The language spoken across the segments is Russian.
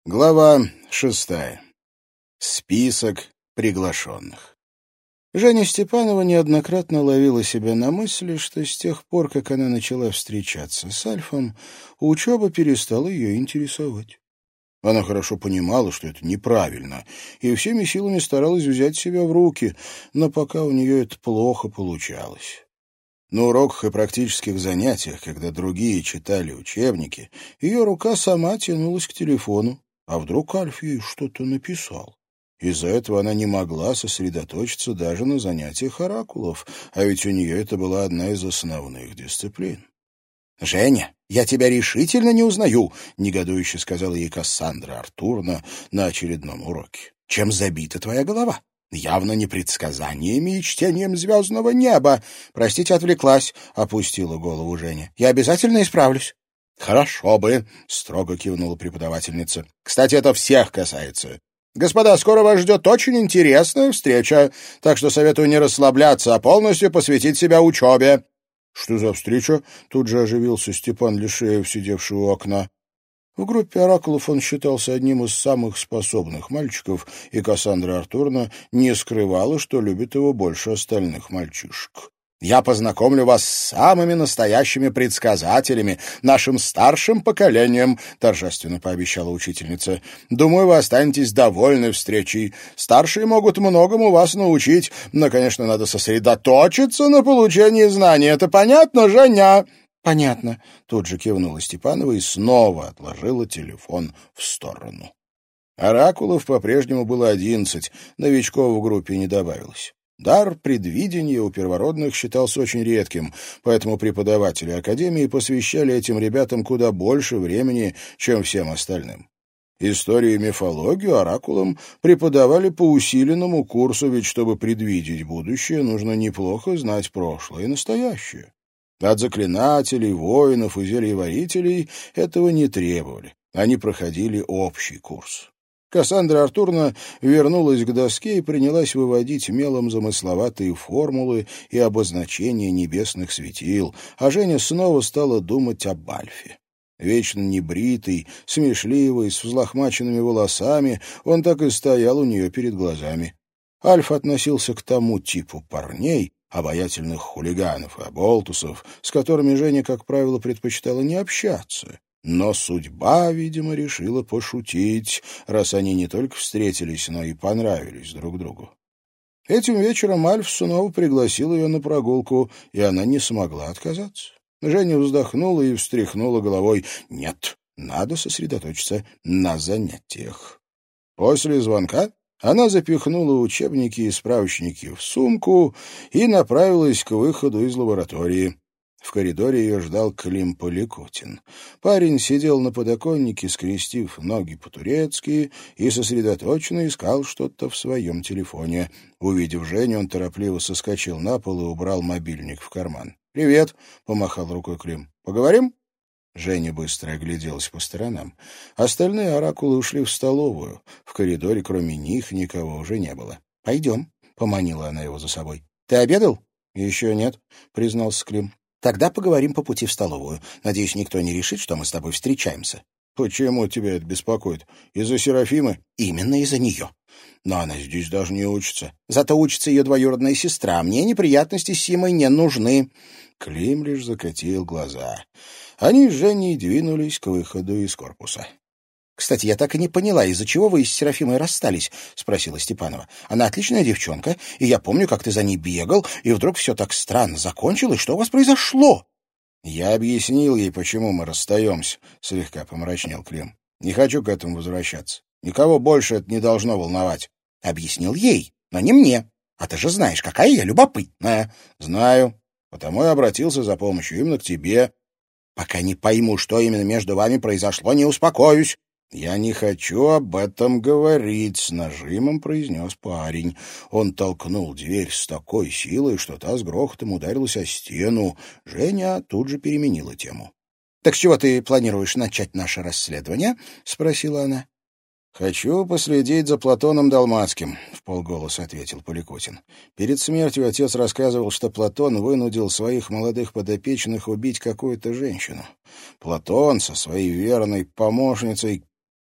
Глава 6. Список приглашенных. Женя Степанова неоднократно ловила себя на мысли, что с тех пор, как она начала встречаться с Альфом, учеба перестала ее интересовать. Она хорошо понимала, что это неправильно, и всеми силами старалась взять себя в руки, но пока у нее это плохо получалось. На уроках и практических занятиях, когда другие читали учебники, ее рука сама тянулась к телефону. А вдруг Альф ей что-то написал? Из-за этого она не могла сосредоточиться даже на занятиях оракулов, а ведь у нее это была одна из основных дисциплин. «Женя, я тебя решительно не узнаю», — негодующе сказала ей Кассандра Артуровна на очередном уроке. «Чем забита твоя голова? Явно не предсказаниями и чтением звездного неба. Простите, отвлеклась», — опустила голову Женя. «Я обязательно исправлюсь». «Хорошо бы», — строго кивнула преподавательница. «Кстати, это всех касается. Господа, скоро вас ждет очень интересная встреча, так что советую не расслабляться, а полностью посвятить себя учебе». «Что за встреча?» — тут же оживился Степан Лишеев, сидевший у окна. В группе оракулов он считался одним из самых способных мальчиков, и Кассандра Артуровна не скрывала, что любит его больше остальных мальчишек. «Я познакомлю вас с самыми настоящими предсказателями, нашим старшим поколением», — торжественно пообещала учительница. «Думаю, вы останетесь довольны встречей. Старшие могут многому вас научить, но, конечно, надо сосредоточиться на получении знаний. Это понятно, Женя?» «Понятно», — тут же кивнула Степанова и снова отложила телефон в сторону. Оракулов по-прежнему было 11, новичков в группе не добавилось. Дар предвидения у первородных считался очень редким, поэтому преподаватели Академии посвящали этим ребятам куда больше времени, чем всем остальным. Историю и мифологию оракулам преподавали по усиленному курсу, ведь чтобы предвидеть будущее, нужно неплохо знать прошлое и настоящее. От заклинателей, воинов и зельеварителей этого не требовали. Они проходили общий курс. Кассандра Артуровна вернулась к доске и принялась выводить мелом замысловатые формулы и обозначения небесных светил, а Женя снова стала думать об Альфе. Вечно небритый, смешливый, с взлохмаченными волосами, он так и стоял у нее перед глазами. Альф относился к тому типу парней, обаятельных хулиганов и оболтусов, с которыми Женя, как правило, предпочитала не общаться. Но судьба, видимо, решила пошутить, раз они не только встретились, но и понравились друг другу. Этим вечером Альф снова пригласил ее на прогулку, и она не смогла отказаться. Женя вздохнула и встряхнула головой. «Нет, надо сосредоточиться на занятиях». После звонка она запихнула учебники и справочники в сумку и направилась к выходу из лаборатории. В коридоре ее ждал Клим Поликутин. Парень сидел на подоконнике, скрестив ноги по-турецки, и сосредоточенно искал что-то в своем телефоне. Увидев Женю, он торопливо соскочил на пол и убрал мобильник в карман. «Привет», — помахал рукой Клим. «Поговорим?» Женя быстро огляделась по сторонам. Остальные оракулы ушли в столовую. В коридоре, кроме них, никого уже не было. «Пойдем», — поманила она его за собой. «Ты обедал?» «Еще нет», — признался Клим. «Тогда поговорим по пути в столовую. Надеюсь, никто не решит, что мы с тобой встречаемся». «Почему тебя это беспокоит? Из-за Серафимы?» «Именно из-за нее. Но она здесь даже не учится. Зато учится ее двоюродная сестра. Мне неприятности с Симой не нужны». Клим лишь закатил глаза. Они с Женей двинулись к выходу из корпуса. «Кстати, я так и не поняла, из-за чего вы с Серафимой расстались?» — спросила Степанова. «Она отличная девчонка, и я помню, как ты за ней бегал, и вдруг все так странно закончилось. Что у вас произошло?» «Я объяснил ей, почему мы расстаемся», — слегка помрачнел Клим. «Не хочу к этому возвращаться. Никого больше это не должно волновать». «Объяснил ей, но не мне. А ты же знаешь, какая я любопытная». «Знаю. Потому и обратился за помощью именно к тебе». «Пока не пойму, что именно между вами произошло, не успокоюсь». «Я не хочу об этом говорить», — с нажимом произнес парень. Он толкнул дверь с такой силой, что та с грохотом ударилась о стену. Женя тут же переменила тему. «Так с чего ты планируешь начать наше расследование?» — спросила она. «Хочу последить за Платоном Далмацким», — вполголоса ответил Поликутин. Перед смертью отец рассказывал, что Платон вынудил своих молодых подопечных убить какую-то женщину. Платон со своей верной помощницей...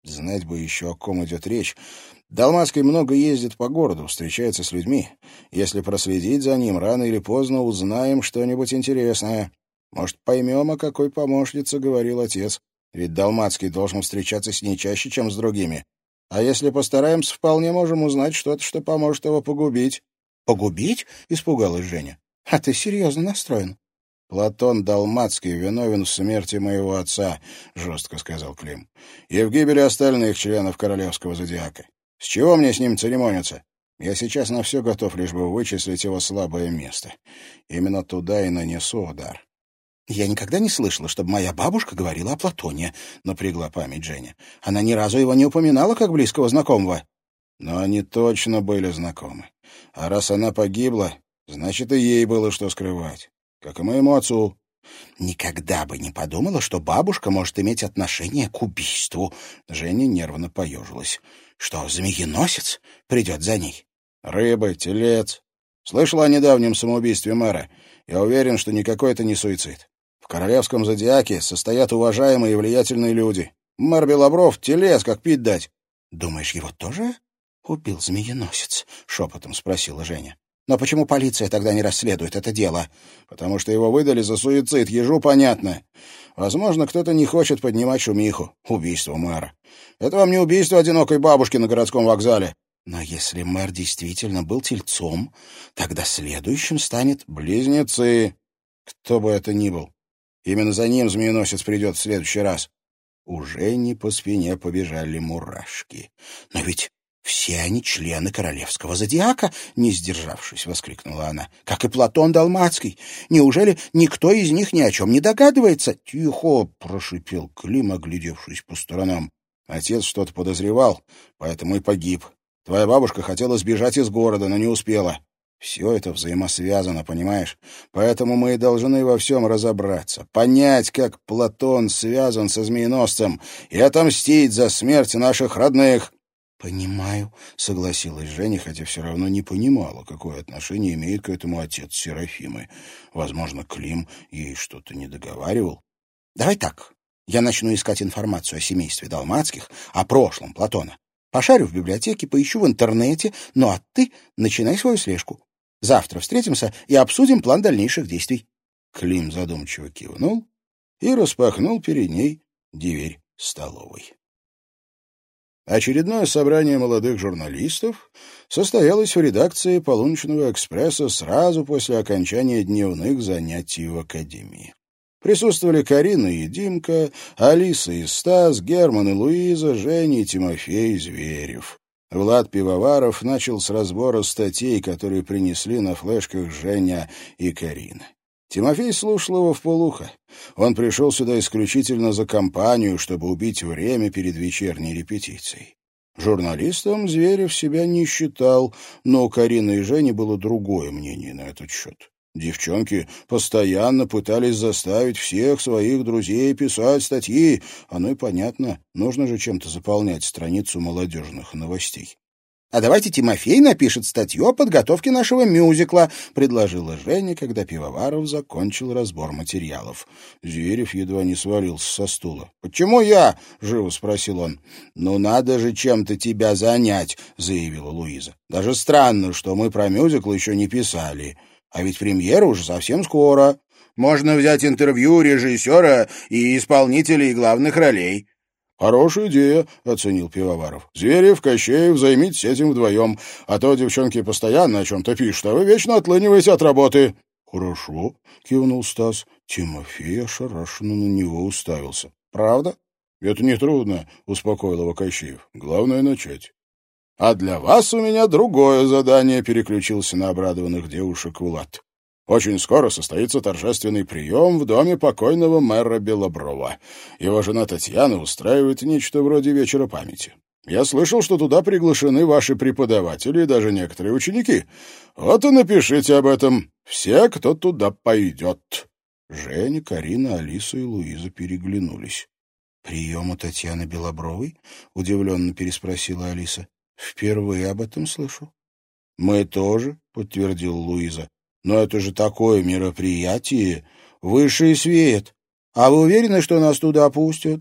Знать бы еще, о ком идет речь. Далмацкий много ездит по городу, встречается с людьми. Если проследить за ним, рано или поздно узнаем что-нибудь интересное. Может, поймем, о какой помощнице говорил отец. Ведь Далмацкий должен встречаться с ней чаще, чем с другими. А если постараемся, вполне можем узнать что-то, что поможет его погубить». «Погубить?» — испугалась Женя. «А ты серьезно настроен?» «Платон Далмацкий виновен в смерти моего отца», — жестко сказал Клим, «и в гибели остальных членов королевского зодиака. С чего мне с ним церемониться? Я сейчас на все готов, лишь бы вычислить его слабое место. Именно туда и нанесу удар». «Я никогда не слышала, чтобы моя бабушка говорила о Платоне», — напрягла память Женя. «Она ни разу его не упоминала как близкого знакомого». «Но они точно были знакомы. А раз она погибла, значит, и ей было что скрывать. Как и моему отцу». «Никогда бы не подумала, что бабушка может иметь отношение к убийству». Женя нервно поежилась. «Что, змееносец придет за ней?» «Рыба, телец. Слышала о недавнем самоубийстве мэра. Я уверен, что никакой это не суицид. В королевском зодиаке состоят уважаемые и влиятельные люди. Мэр Белобров — телец, как пить дать». «Думаешь, его тоже убил змееносец?» — шепотом спросила Женя. «Но почему полиция тогда не расследует это дело?» «Потому что его выдали за суицид, ежу понятно. Возможно, кто-то не хочет поднимать шумиху. Убийство мэра. Это вам не убийство одинокой бабушки на городском вокзале». «Но если мэр действительно был тельцом, тогда следующим станет...» «Близнецы. Кто бы это ни был. Именно за ним змееносец придет в следующий раз». У Жени по спине побежали мурашки. «Но ведь все они члены королевского зодиака», — не сдержавшись, воскликнула она. «Как и Платон Далмацкий. Неужели никто из них ни о чем не догадывается?» «Тихо!» — прошипел Клим, оглядевшись по сторонам. «Отец что-то подозревал, поэтому и погиб. Твоя бабушка хотела сбежать из города, но не успела. Все это взаимосвязано, понимаешь? Поэтому мы и должны во всем разобраться, понять, как Платон связан со змееносцем, и отомстить за смерть наших родных». «Понимаю», — согласилась Женя, хотя все равно не понимала, какое отношение имеет к этому отец Серафимы. Возможно, Клим ей что-то не договаривал. «Давай так. Я начну искать информацию о семействе Далмацких, о прошлом Платона. Пошарю в библиотеке, поищу в интернете, ну а ты начинай свою слежку. Завтра встретимся и обсудим план дальнейших действий». Клим задумчиво кивнул и распахнул перед ней дверь столовой. Очередное собрание молодых журналистов состоялось в редакции «Полуночного экспресса» сразу после окончания дневных занятий в академии. Присутствовали Карина и Димка, Алиса и Стас, Герман и Луиза, Женя и Тимофей Зверев. Влад Пивоваров начал с разбора статей, которые принесли на флешках Женя и Карина. Тимофей слушал его вполуха. Он пришел сюда исключительно за компанию, чтобы убить время перед вечерней репетицией. Журналистом Зверев себя не считал, но у Карины и Жени было другое мнение на этот счет. Девчонки постоянно пытались заставить всех своих друзей писать статьи. Оно и понятно, нужно же чем-то заполнять страницу молодежных новостей. «А давайте Тимофей напишет статью о подготовке нашего мюзикла», — предложила Женя, когда Пивоваров закончил разбор материалов. Зверев едва не свалился со стула. «Почему я?» — живо спросил он. «Ну, надо же чем-то тебя занять», — заявила Луиза. «Даже странно, что мы про мюзикл еще не писали. А ведь премьера уже совсем скоро. Можно взять интервью режиссера и исполнителей главных ролей». «Хорошая идея», — оценил Пивоваров. «Зверев, Кощеев, займитесь этим вдвоем, а то девчонки постоянно о чем-то пишут, а вы вечно отлыниваете от работы». «Хорошо», — кивнул Стас. Тимофей ошарашенно на него уставился. «Правда?» «Это нетрудно», — успокоил его Кощеев. «Главное — начать». «А для вас у меня другое задание», — переключился на обрадованных девушек Влад. «Очень скоро состоится торжественный прием в доме покойного мэра Белоброва. Его жена Татьяна устраивает нечто вроде вечера памяти. Я слышал, что туда приглашены ваши преподаватели и даже некоторые ученики. Вот и напишите об этом. Все, кто туда пойдет». Женя, Карина, Алиса и Луиза переглянулись. «Прием у Татьяны Белобровой?» — удивленно переспросила Алиса. «Впервые об этом слышу». «Мы тоже», — подтвердила Луиза. «Но это же такое мероприятие, высший свет. А вы уверены, что нас туда пустят?»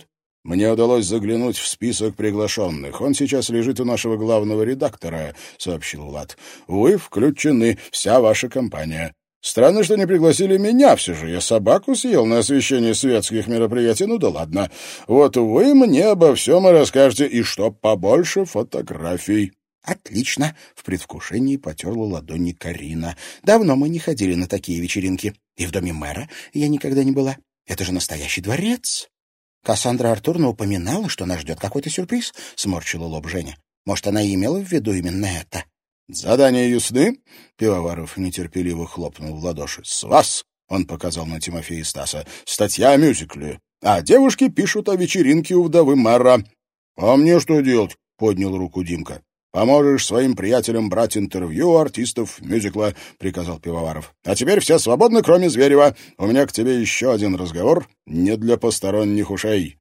«Мне удалось заглянуть в список приглашенных. Он сейчас лежит у нашего главного редактора», — сообщил Влад. «Вы включены, вся ваша компания. Странно, что не пригласили меня, все же я собаку съел на освещение светских мероприятий. Ну да ладно. Вот вы мне обо всем и расскажете, и чтоб побольше фотографий». «Отлично!» — в предвкушении потерла ладони Карина. «Давно мы не ходили на такие вечеринки. И в доме мэра я никогда не была. Это же настоящий дворец!» «Кассандра Артуровна упоминала, что нас ждет какой-то сюрприз», — сморщила лоб Женя. «Может, она и имела в виду именно это?» «Задания ясны?» — Пивоваров нетерпеливо хлопнул в ладоши. «С вас!» — он показал на Тимофея и Стаса. «Статья о мюзикле. А девушки пишут о вечеринке у вдовы мэра». «А мне что делать?» — поднял руку Димка. «Поможешь своим приятелям брать интервью у артистов мюзикла», — приказал Пивоваров. «А теперь все свободны, кроме Зверева. У меня к тебе еще один разговор, не для посторонних ушей».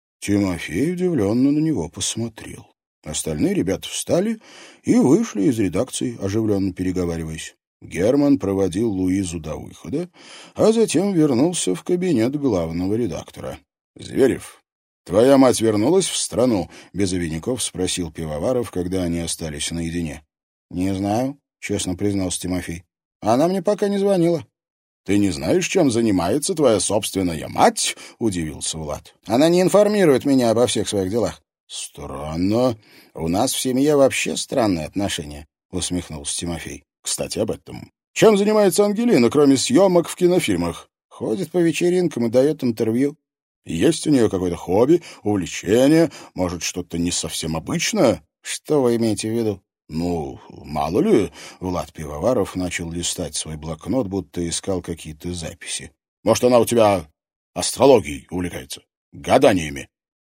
Тимофей удивленно на него посмотрел. Остальные ребята встали и вышли из редакции, оживленно переговариваясь. Герман проводил Луизу до выхода, а затем вернулся в кабинет главного редактора. «Зверев, твоя мать вернулась в страну?» — без обиняков спросил Пивоваров, когда они остались наедине. «Не знаю», — честно признался Тимофей. «Она мне пока не звонила». «Ты не знаешь, чем занимается твоя собственная мать?» — удивился Влад. «Она не информирует меня обо всех своих делах». «Странно. У нас в семье вообще странные отношения», — усмехнулся Тимофей. «Кстати, об этом. Чем занимается Ангелина, кроме съемок в кинофильмах?» «Ходит по вечеринкам и дает интервью». «Есть у нее какое-то хобби, увлечение, может, что-то не совсем обычное?» «Что вы имеете в виду?» «Ну, мало ли...» — Влад Пивоваров начал листать свой блокнот, будто искал какие-то записи. «Может, она у тебя астрологией увлекается? Гаданиями?»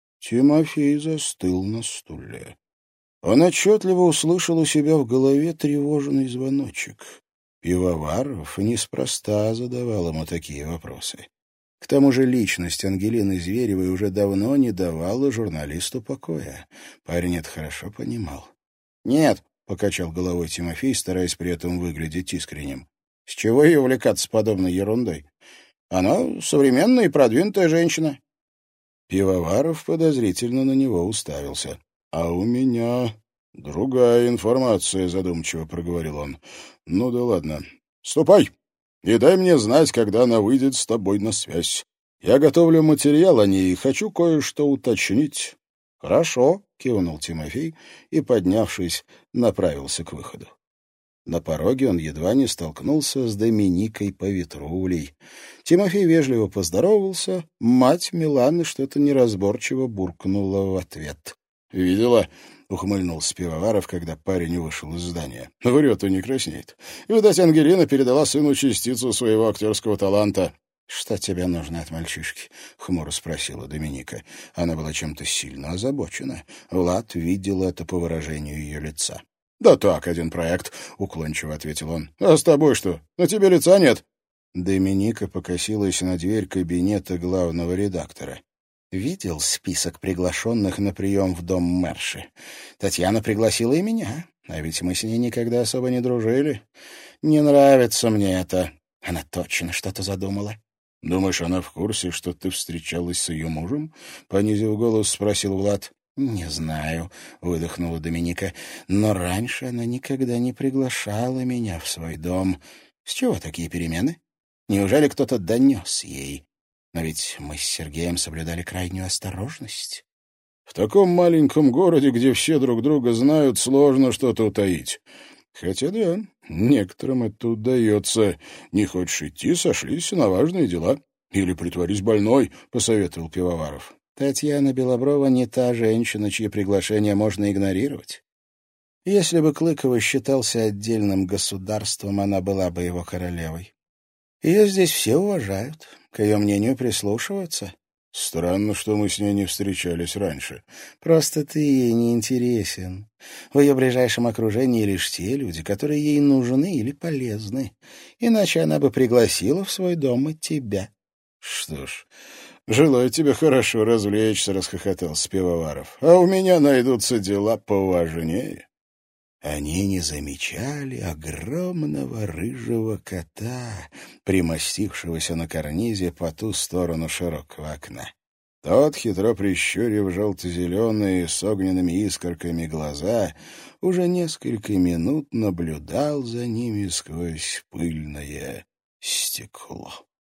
Тимофей застыл на стуле. Он отчетливо услышал у себя в голове тревожный звоночек. Пивоваров неспроста задавал ему такие вопросы. К тому же личность Ангелины Зверевой уже давно не давала журналисту покоя. Парень это хорошо понимал. «Нет», — покачал головой Тимофей, стараясь при этом выглядеть искренним. «С чего ей увлекаться подобной ерундой? Она современная и продвинутая женщина». Пивоваров подозрительно на него уставился. «А у меня другая информация», — задумчиво проговорил он. «Ну да ладно. Ступай и дай мне знать, когда она выйдет с тобой на связь. Я готовлю материал о ней и хочу кое-что уточнить». «Хорошо», — кивнул Тимофей и, поднявшись, направился к выходу. На пороге он едва не столкнулся с Доминикой Поветрулей. Тимофей вежливо поздоровался, мать Миланы что-то неразборчиво буркнула в ответ. «Видела?» — ухмыльнулся Пивоваров, когда парень вышел из здания. «Врет и не краснеет. Видать, Ангелина передала сыну частицу своего актерского таланта». «Что тебе нужно от мальчишки?» — хмуро спросила Доминика. Она была чем-то сильно озабочена. Влад видел это по выражению ее лица. «Да так, один проект», — уклончиво ответил он. «А с тобой что? На тебе лица нет». Доминика покосилась на дверь кабинета главного редактора. «Видел список приглашенных на прием в дом мэрши? Татьяна пригласила и меня, а ведь мы с ней никогда особо не дружили. Не нравится мне это. Она точно что-то задумала». «Думаешь, она в курсе, что ты встречалась с ее мужем?» — понизив голос, спросил Влад. «Не знаю», — выдохнула Доминика, «но раньше она никогда не приглашала меня в свой дом. С чего такие перемены? Неужели кто-то донес ей? Но ведь мы с Сергеем соблюдали крайнюю осторожность». «В таком маленьком городе, где все друг друга знают, сложно что-то утаить. Хотя да, некоторым это удается. Не хочешь идти, сошлись на важные дела. Или притворись больной», — посоветовал Пивоваров. Татьяна Белоброва не та женщина, чьи приглашения можно игнорировать. Если бы Клыкова считался отдельным государством, она была бы его королевой. Ее здесь все уважают, к ее мнению прислушиваются. «Странно, что мы с ней не встречались раньше». «Просто ты ей не интересен. В ее ближайшем окружении лишь те люди, которые ей нужны или полезны. Иначе она бы пригласила в свой дом и тебя». «Что ж, желаю тебе хорошо развлечься», — расхохотался Пивоваров. «А у меня найдутся дела поважнее». Они не замечали огромного рыжего кота, примостившегося на карнизе по ту сторону широкого окна. Тот, хитро прищурив желто-зеленые с огненными искорками глаза, уже несколько минут наблюдал за ними сквозь пыльное стекло.